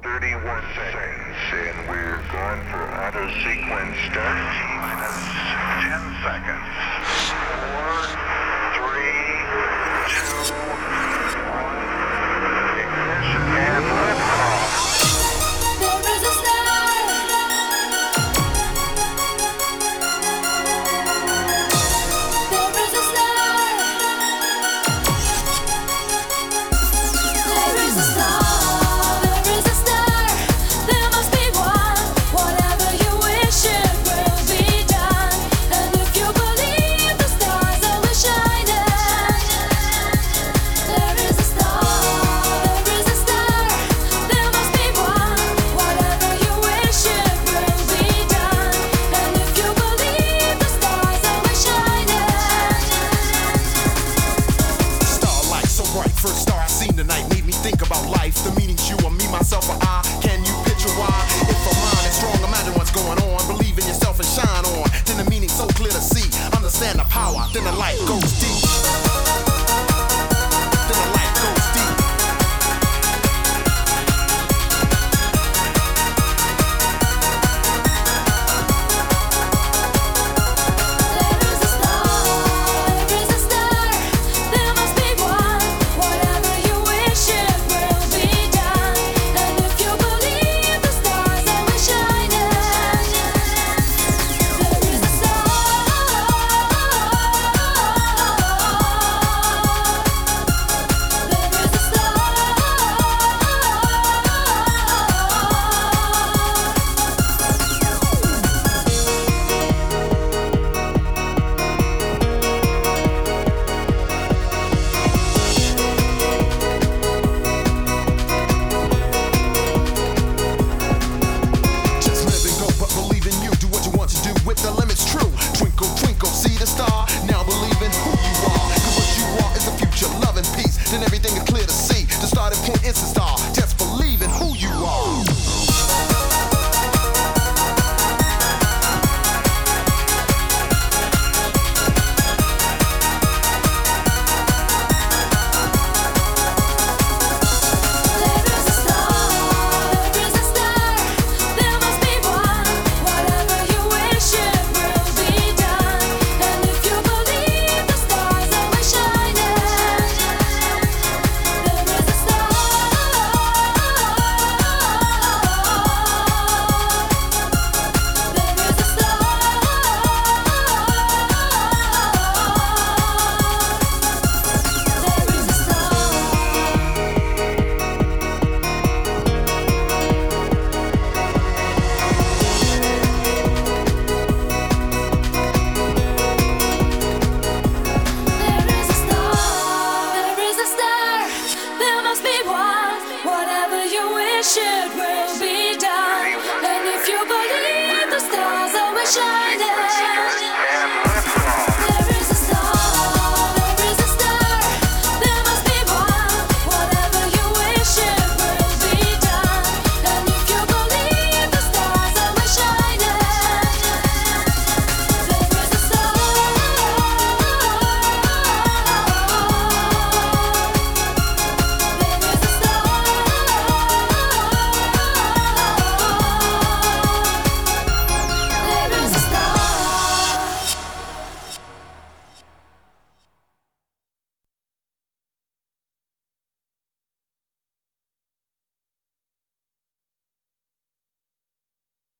31 seconds, and we're going for auto sequence start. Minus 10 seconds. 4, 3, 2, 1. Ignition and liftoff. There is a star. There is a star. There is a star. There is a star. There must be one. Whatever you wish, it will be done. And if you believe the stars are shining, there is a star. There is a star. There must be one. Whatever you wish, it will be done. And if you believe the stars are shining. Starlight so bright, first star I seen tonight made me think about life. The meanings you or me, myself or I. Can you picture why? If a mind is strong, imagine what's going on. Believe in yourself and shine on. Then the meaning so clear to see. Understand the power, then the light goes deep. Then the light goes deep. There is a star, there is a star. There must be one. Whatever you wish, it will be done. And if you believe the stars are shining, there is a star. There is a star. Just live and go, but believe in you. Do what you want to do with the limits true. Twinkle, twinkle, see the star. Now believe in who you are. Cause what you are is the future, love and peace. Then everything is clear to see. The starting point is the star. Just believe in who you are. There is a star, there is a star. There must be one. Whatever you wish, it will be done. And if you believe the stars are shining, there is a star. There is a star. There is a star. There is a star, there is a star. There must be one. Whatever you wish, it will be done. And if you believe the stars are shining.